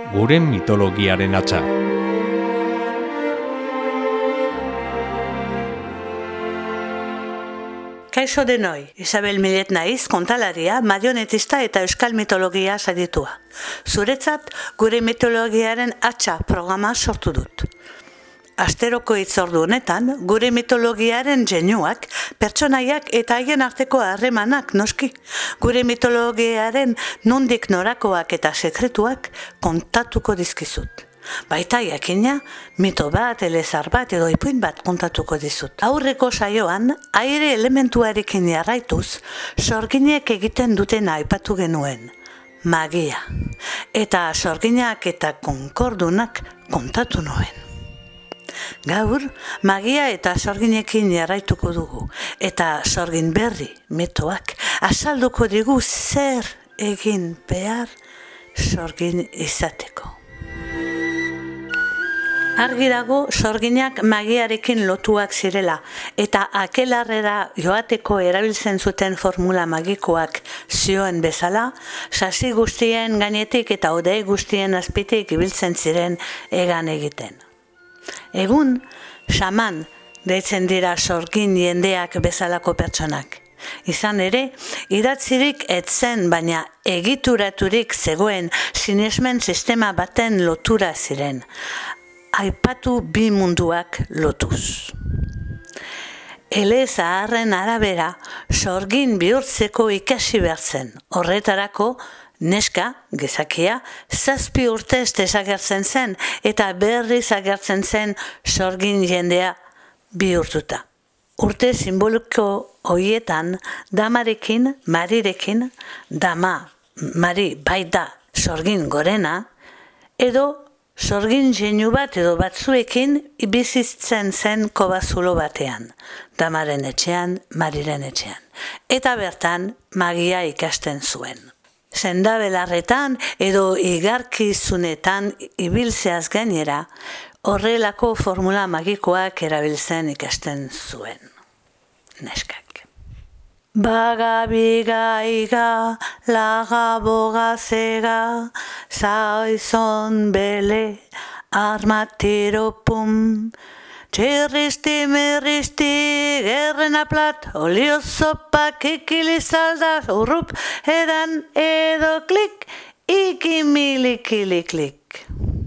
gure mitologiaren hatza. Kaixo denoi, Isabel Millet naiz, kontalaria, marionetista eta euskal mitologia saditua. Zuretzat, gure mitologiaren hatza programa sortu dut. Asteroko hitzordu honetan, gure mitologiaren genuak, pertsonaiak eta haien arteko harremanak noski. Gure mitologiaren nondik norakoak eta sekretuak kontatuko dizkizut. Baita jakina, mito bat, elezar bat edo ipuin bat kontatuko dizut. Aurreko saioan, aire elementuarekin jarraituz, sorginek egiten dutena aipatu genuen. Magia. Eta sorginak eta konkordunak kontatu nuen. Gaur, magia eta sorginekin jarraituko dugu, eta sorgin berri, mitoak, azalduko digu zer egin behar sorgin izateko. Argi dago sorginak magiarekin lotuak zirela, eta akelarrera joateko erabiltzen zuten formula magikoak zioen bezala, sasi guztien gainetik eta hodei guztien azpitik ibiltzen ziren egan egiten. Egun, xaman deitzen dira sorgin jendeak bezalako pertsonak. Izan ere, idatzirik etzen baina egituraturik zegoen sinesmen sistema baten lotura ziren. Aipatu bi munduak lotuz. Ele zaharren arabera, sorgin bihurtzeko ikasi behar zen. Horretarako, neska, gizakia, 7 urtez desagertzen zen eta berriz agertzen zen sorgin jendea bihurtuta. Urte simboliko horietan, damarekin, marirekin, dama, mari, baita, sorgin gorena, edo sorgin genu bat edo batzuekin bizitzen zen kobazulo batean, damaren etxean, mariren etxean, eta bertan magia ikasten zuen. Sendabelarretan edo igarkizunetan ibiltzeaz gainera, horrelako formula magikoak erabiltzen ikasten zuen. Neskak. Baga, biga, iga, laga, boga, zega, zaizon, bele, armatiro, pum, txirristi, mirristi, gerrena plat, olio sopa, kikilizalda, urrup, edan, edo klik, ikimilikili-klik.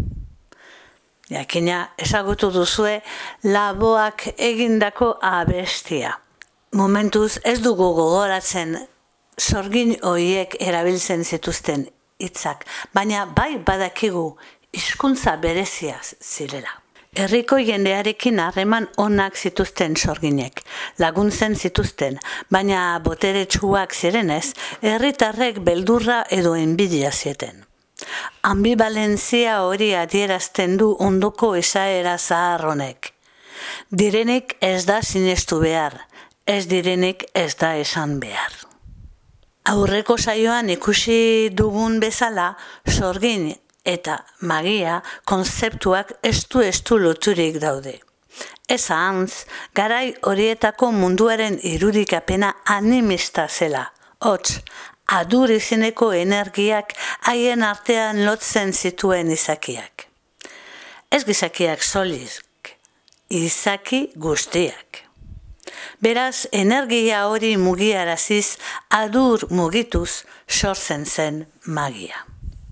Jakina, ezagutu duzue, laboak egindako abestia. Momentuz ez dugu gogoratzen sorgin horiek erabiltzen zituzten hitzak, baina bai badakigu hizkuntza berezia zirela. Herriko jendearekin harreman onak zituzten sorginek, laguntzen zituzten, baina boteretsuak zirenez, herritarrek beldurra edo enbidia zieten. Ambivalentzia hori adierazten du ondoko esaera zahar honek. Direnik ez da sinestu behar, ez direnik ez da esan behar. Aurreko saioan ikusi dugun bezala, sorgin eta magia kontzeptuak estu loturik daude. Ez ahantz, garai horietako munduaren irudikapena animista zela, hots, adur izeneko energiak haien artean lotzen zituen izakiak. Ez gizakiak soilik, izaki guztiak. Beraz, energia hori mugiaraziz, adur mugituz sortzen zen magia.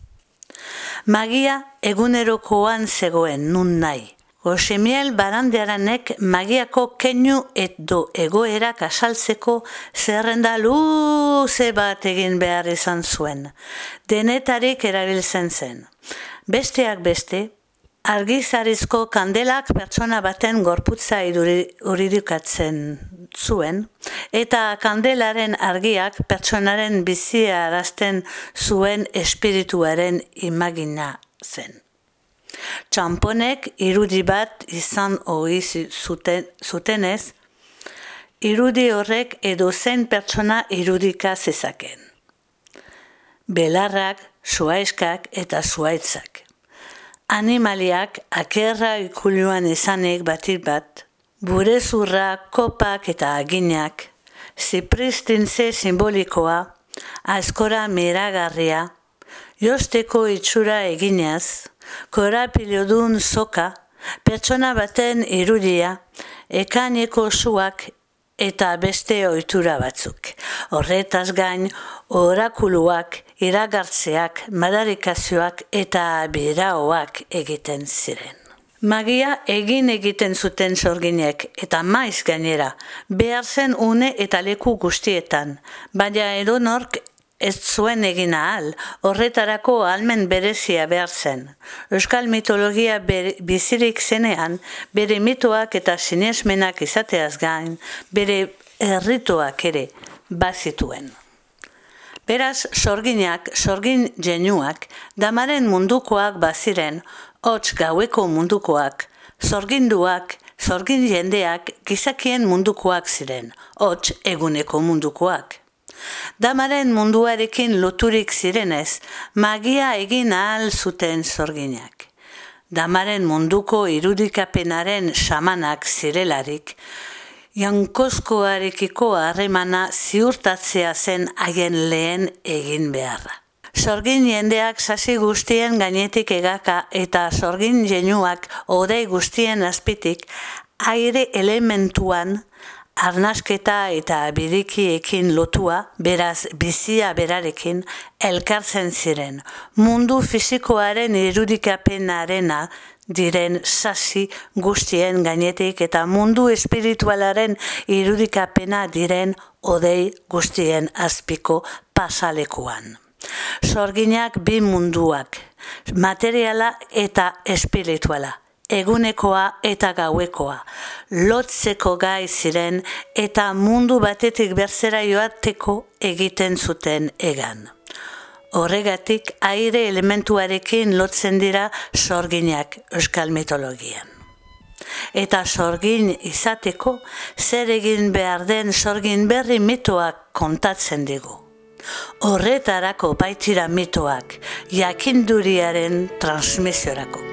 Magia egunerokoan zegoen nun nahi. Gosemiel Barandiaranek magiako keinu edo egoerak asaltzeko zerrenda luze bat egin behar izan zuen. Denetarik erabiltzen zen. Besteak beste, argizarizko kandelak pertsona baten gorputza irudikatzen zuen, eta kandelaren argiak pertsonaren bizia arazten zuen espirituaren imagina zen. Txamponek irudi bat izan ohi zutenez, irudi horrek edozein pertsona irudika zezaken. Belarrak, zuhaiskak eta zuhaitzak. Animaliak akerra ikuluan izanik batik bat, burezurra, kopak eta aginak, zipristintze simbolikoa, aizkora miragarria, Josteko itxura eginez, korapilodun soka, pertsona baten irudia, ekaineko suak eta beste ohitura batzuk. Horretaz gain, orakuluak, iragartzeak, madarikazioak eta biraoak egiten ziren. Magia egiten zuten sorginek eta maiz gainera, behar zen une eta leku guztietan, baina edonork ez zuen egin ahal, horretarako ahalmen berezia behar zen. Euskal mitologia bizirik zenean, bere mitoak eta sinesmenak izateaz gain, bere errituak ere bazituen. Beraz, sorginak, sorgin jenuak, damaren mundukoak baziren, hots gaueko mundukoak, sorginduak, sorgin jendeak gizakien mundukoak ziren, hots eguneko mundukoak. Damaren munduarekin loturik zirenez, magia egin ahal zuten sorginak. Damaren munduko irudikapenaren xamanak zirelarik, jainkozkoarekiko harremana ziurtatzea zen haien lehen egin beharra. Sorgin jendeak sasi guztien gainetik egaka eta sorgin jenuak hodei guztien azpitik aire elementuan arnasketa eta birikiekin lotua, beraz bizia berarekin, elkartzen ziren. Mundu fisikoaren irudikapenarena diren sasi guztien gainetik eta mundu espiritualaren irudikapena diren hodei guztien azpiko pasalekuan. Sorginak bi munduak, materiala eta espirituala, egunekoa eta gauekoa, lotzeko gai ziren eta mundu batetik berzera joateko egiten zuten egan. Horregatik aire elementuarekin lotzen dira sorginak euskal mitologian. Eta sorgin izateko zer egin behar den sorgin berri mitoak kontatzen digu. Horretarako baitira mitoak, jakinduriaren transmisiorako.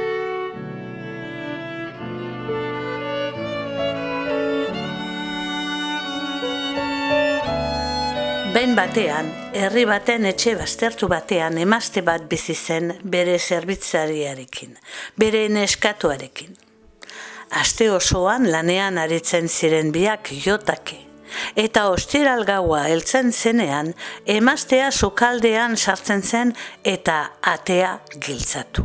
Behin batean, herri baten etxe baztertu batean emazte bat bizi zen bere zerbitzariarekin, bere neskatuarekin. Aste osoan lanean aritzen ziren biak jotake, eta ostiral gaua heltzen zenean, emaztea sukaldean sartzen zen eta atea giltzatu.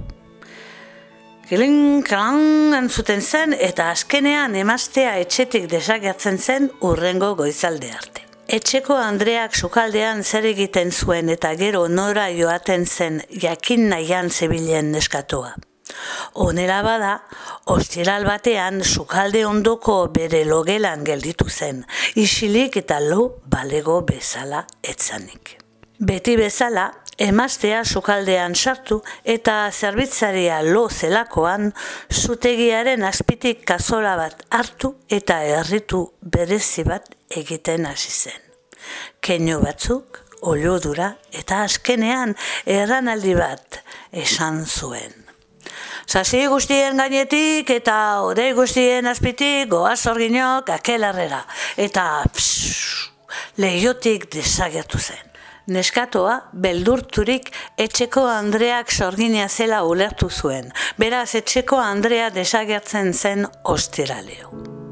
Kilin-kalan entzuten zen eta azkenean emaztea etxetik desagertzen zen hurrengo goizalde arte. Etxeko Andreak sukaldean zer egiten zuen eta gero nora joaten zen jakin nahian zebilen neskatoa. Honela bada, ostiral batean sukalde ondoko bere logelan gelditu zen, isilik eta lo balego bezala etzanik. Beti bezala, emaztea sukaldean sartu eta zerbitzaria lo zelakoan zutegiaren azpitik kazola bat hartu eta erritu berezi bat egiten hasi zen. Keinu batzuk, olodura eta azkenean erranaldi bat esan zuen. Sasi guztien gainetik eta hodei guztien azpitik goaz sorginok akelarrera eta leihotik desagertu zen. Neskatoa, beldurturik, etxeko Andreak sorgina zela ulertu zuen. Beraz, etxeko Andrea desagertzen zen ostiraleo.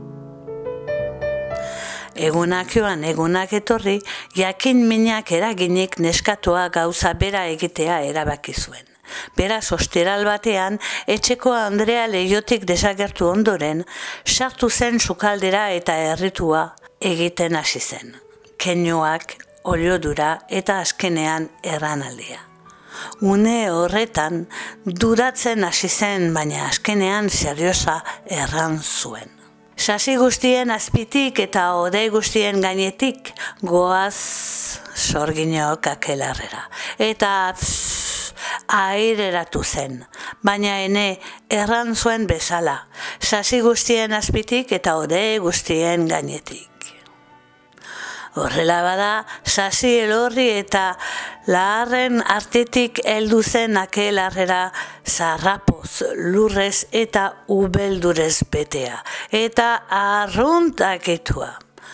Egunak joan, egunak etorri, jakin minak eraginik neskatoa gauza bera egitea erabaki zuen. Beraz, ostiral batean, etxeko Andrea leihotik desagertu ondoren, sartu zen sukaldera eta erritua egiten hasi zen. Keinoak, oliodura eta azkenean erranaldia. Une horretan duratzen hasi zen, baina azkenean seriosa erran zuen. Sasi guztien azpitik eta hodei guztien gainetik goaz sorginok akelarrera. Eta aireratu zen, baina ene erran zuen bezala. Sasi guztien azpitik eta hodei guztien gainetik. Horrela bada, sasi elorri eta laharren artetik heldu zen akelarrera zarrapoz, lurrez eta ubeldurez betea, eta arruntaketua.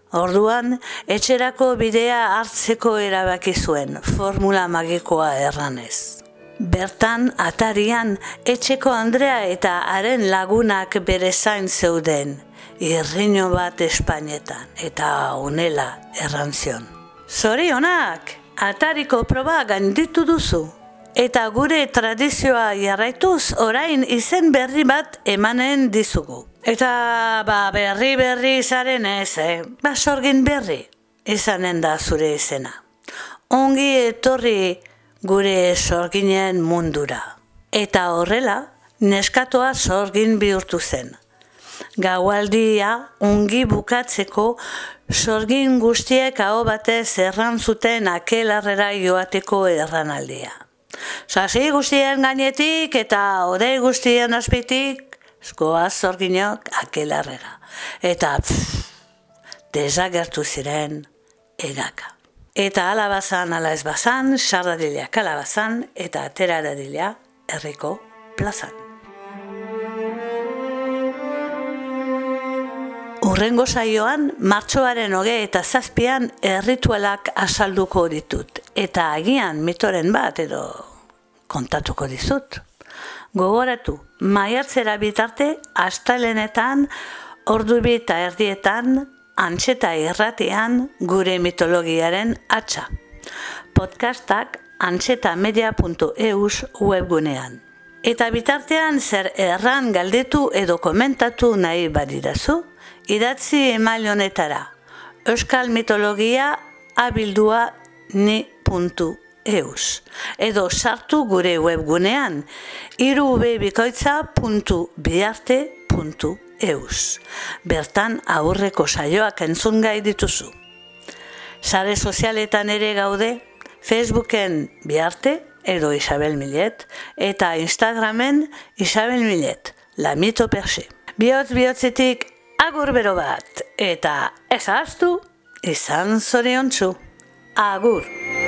Orduan, etxerako bidea hartzeko erabaki zuen, formula magikoa erranez. Bertan, atarian, etxeko Andrea eta haren lagunak bere zain zeuden, irriño bat Espainetan, eta honela errantzion. Zorionak, atariko proba gainditu duzu, eta gure tradizioa jarraituz orain izen berri bat emanen dizugu. Eta berri zaren ez, sorgin berri izanen da zure izena. Ongi etorri gure sorginen mundura. Eta horrela, neskatoa sorgin bihurtu zen. Gaualdia ongi bukatzeko sorgin guztiek aho batez erran zuten akelarrera joateko erranaldia. Sasi guztien gainetik eta hodei guztien azpitik, goaz sorginok akelarrera. Eta desagertu ziren egaka. Eta ala bazan, ala ez bazan, sardadilea kalabazan eta atera dadilea herriko plazan. Hurrengo saioan, martxoaren 27an erritualak azalduko ditut. Eta agian mitoren bat edo kontatuko dizut. Gogoratu, maiatzera bitarte, astelenetan, 2:30 Antxeta irratian gure mitologiaren atxa. Podcastak antxetamedia.eus webgunean. Eta bitartean zer erran galdetu edo komentatu nahi badidazu, idatzi email honetara. euskalmitologia@ni.eus edo sartu gure webgunean irubebikoitza.biarte.eus. Bertan aurreko saioak entzun gai dituzu. Sare sozialetan ere gaude, Facebooken Biarte edo Isabel Millet eta Instagramen Isabel Millet, la mito perxe. Bihotz-bihotzetik agur bero bat eta ez ahaztu izan zoriontsu. Agur!